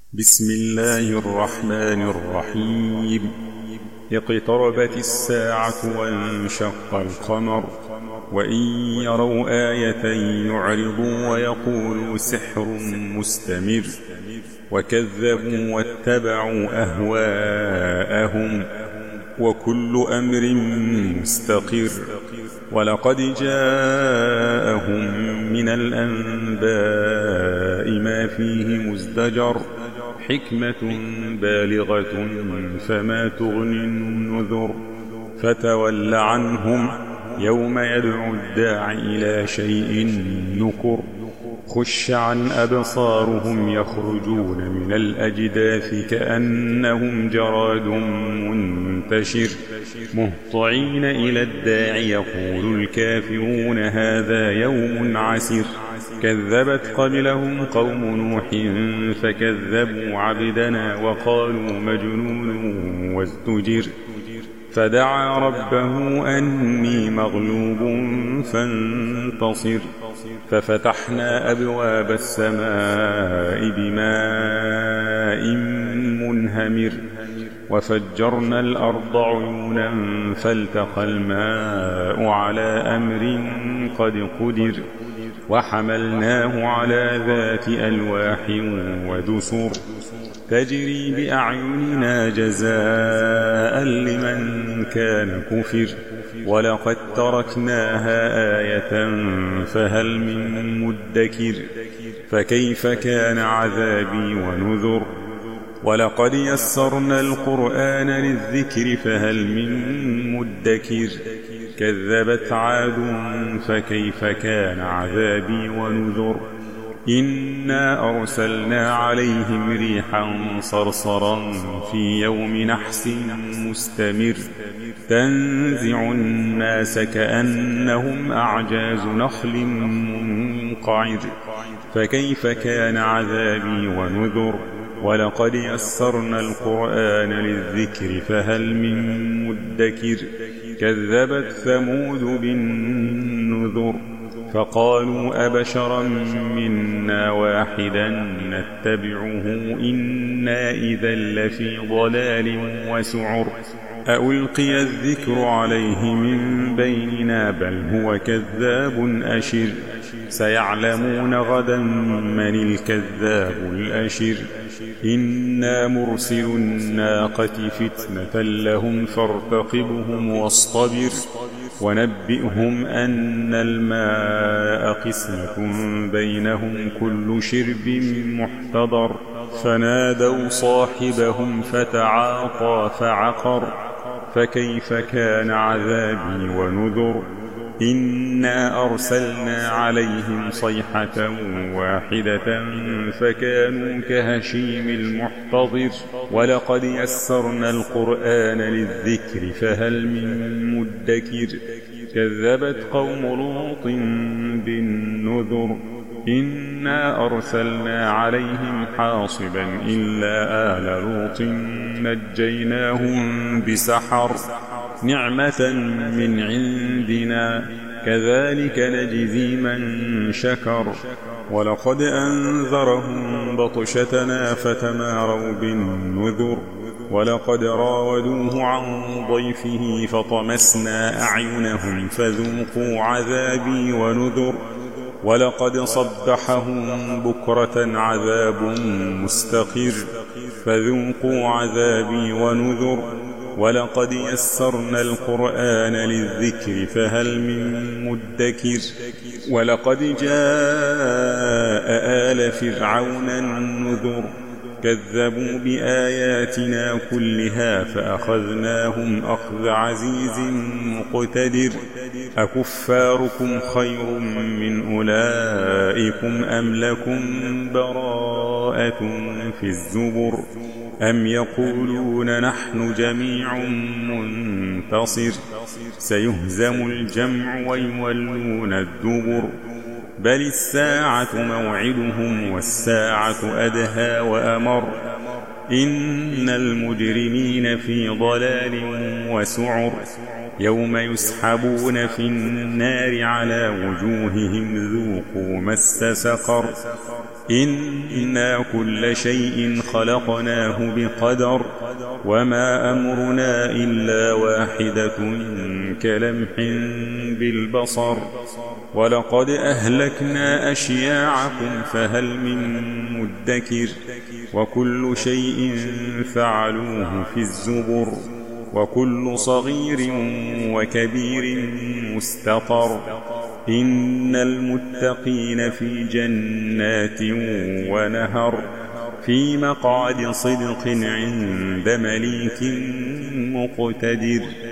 بسم الله الرحمن الرحيم. اقتربت الساعة وانشق القمر، وإن يروا آية يعرضوا ويقولوا سحر مستمر، وكذبوا واتبعوا أهواءهم، وكل أمر مستقر. ولقد جاءهم من الأنباء ما فيه مزدجر، حكمة بالغة فما تغني النذر. فتول عنهم يوم يدعو الداع إلى شيء نكر. خش عن أبصارهم يخرجون من الأجداث كأنهم جراد منتشر، مهطعين إلى الداع يقول الكافرون هذا يوم عسر. كذبت قبلهم قوم نوح فكذبوا عبدنا وقالوا مجنون وازدجر. فدعا ربه أني مغلوب فانتصر، ففتحنا أبواب السماء بماء منهمر، وفجرنا الأرض عيونا فالتقى الماء على أمر قد قدر، وحملناه على ذات ألواح ودسر، تجري بأعيننا جزاء لمن كان كفر. ولقد تركناها آية فهل من مدكر. فكيف كان عذابي ونذر. ولقد يسرنا القرآن للذكر فهل من مدكر. كذبت عاد فكيف كان عذابي ونذر. إنا أرسلنا عليهم ريحا صرصرا في يوم نحس مستمر، تنزع الناس كأنهم أعجاز نخل منقعر. فكيف كان عذابي ونذر. ولقد يسرنا القرآن للذكر فهل من مدكر. كذبت ثمود بالنذر، فقالوا أبشرا منا واحدا نتبعه إنا إذا لفي ضلال وسعر. ألقي الذكر عليه من بيننا بل هو كذاب أشر. سيعلمون غدا من الكذاب الأشر. إنا مرسل الناقة فتنة لهم فارتقبهم واصطبر، ونبئهم أن الماء قسمة بينهم كل شرب محتضر. فنادوا صاحبهم فتعاطى فعقر. فكيف كان عذابي ونذر. إنا أرسلنا عليهم صيحة واحدة فكانوا كهشيم المحتضر. ولقد يسرنا القرآن للذكر فهل من مدكر. كذبت قوم لوط بالنذر. إنا أرسلنا عليهم حاصبا إلا آل لوط نجيناهم بسحر، نعمة من عندنا كذلك نجزي من شكر. ولقد أنذرهم بطشتنا فتماروا بالنذر. ولقد راودوه عن ضيفه فطمسنا أعينهم فذوقوا عذابي ونذر. ولقد صبحهم بكرة عذاب مستقر، فذوقوا عذابي ونذر. ولقد يسرنا القرآن للذكر فهل من مدكر. ولقد جاء آل فرعون النذر، كذبوا بآياتنا كلها فأخذناهم أخذ عزيز مقتدر. أكفاركم خير من أولئكم أم لكم براءة في الزبر. أم يقولون نحن جميع منتصر. سيهزم الجمع ويولون الدبر. بل الساعة موعدهم والساعة أدهى وأمر. إن المجرمين في ضلال وسعر. يوم يسحبون في النار على وجوههم ذوقوا مس سقر. إنا كل شيء خلقناه بقدر وما أمرنا إلا واحدة كلمح بالبصر ولقد أهلكنا أشياعكم فهل من مدكر وكل شيء فعلوه في الزبر وكل صغير وكبير مستطر إن المتقين في جنات ونهر في مقعد صدق عند مليك مقتدر.